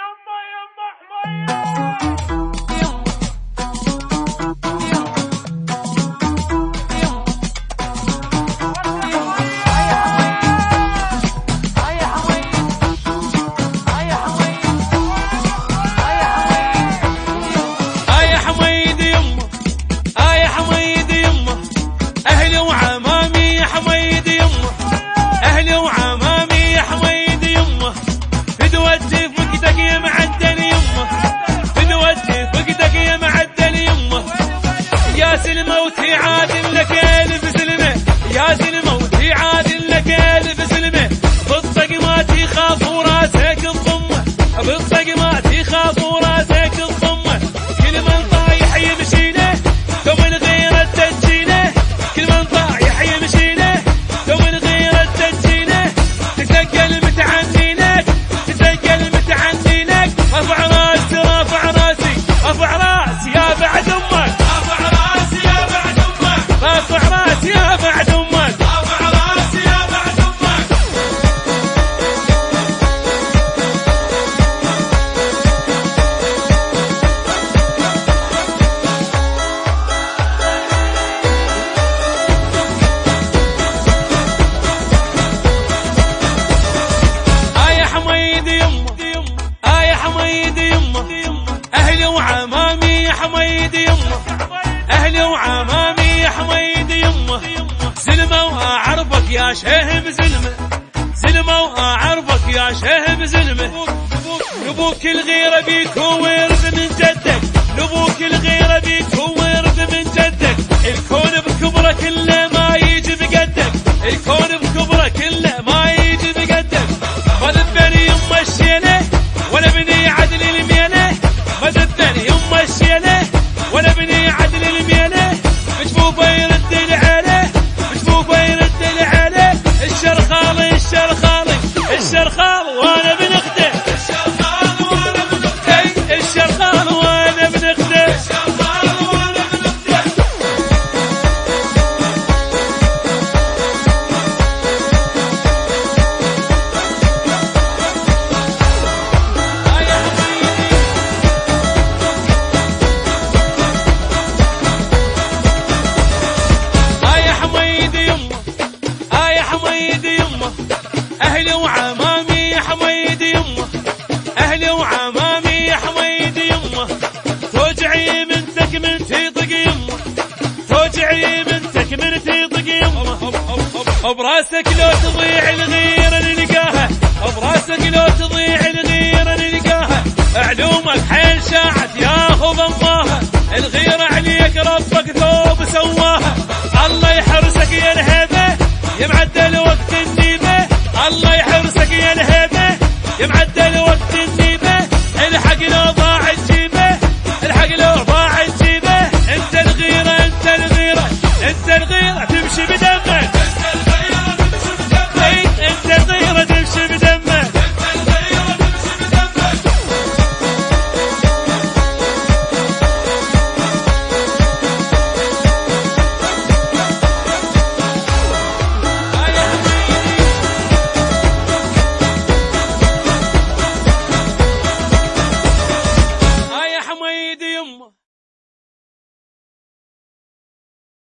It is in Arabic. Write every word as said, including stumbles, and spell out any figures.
أهلي وعمامي يا حميد يمه، أهلي وعمامي يا حميد يمه، زلمة وأعرفك يا شيخ بزلمة، زلمة وأعرفك يا شيخ بزلمة، نبوك الغيرة بيك وورث من جدك، نبوك الغيرة بيك وورث من جدك، الكون بكبره كله ما يجي بقدك، الكون بكبره كله ما يجي بقدك، ما ذبني يمه الشيله ولا بني عدل الميله، ما ذبني يمه الشيله ولا بني عدل الميله، بجفوفه يرد العيله، بجفوفه يرد العيله، الشرخالي الشرخالي الشرخال وانا بنخده، الشرخال وانا بنخده، الشرخال وانا بنخده، الشرخال وانا بنخده. أهلي وعمامي يا حميد يمه، أهلي وعمامي يا حميد يمه، توجعي منتك من تيطق يمه، توجعي منتك من تيطق يمه، براسك لو تضيع الغيرة نلقاها، براسك لو تضيع الغيرة نلقاها، علومك حيل شاعت ياخذ اماها، الغيرة عليك ربك ثوب سواها.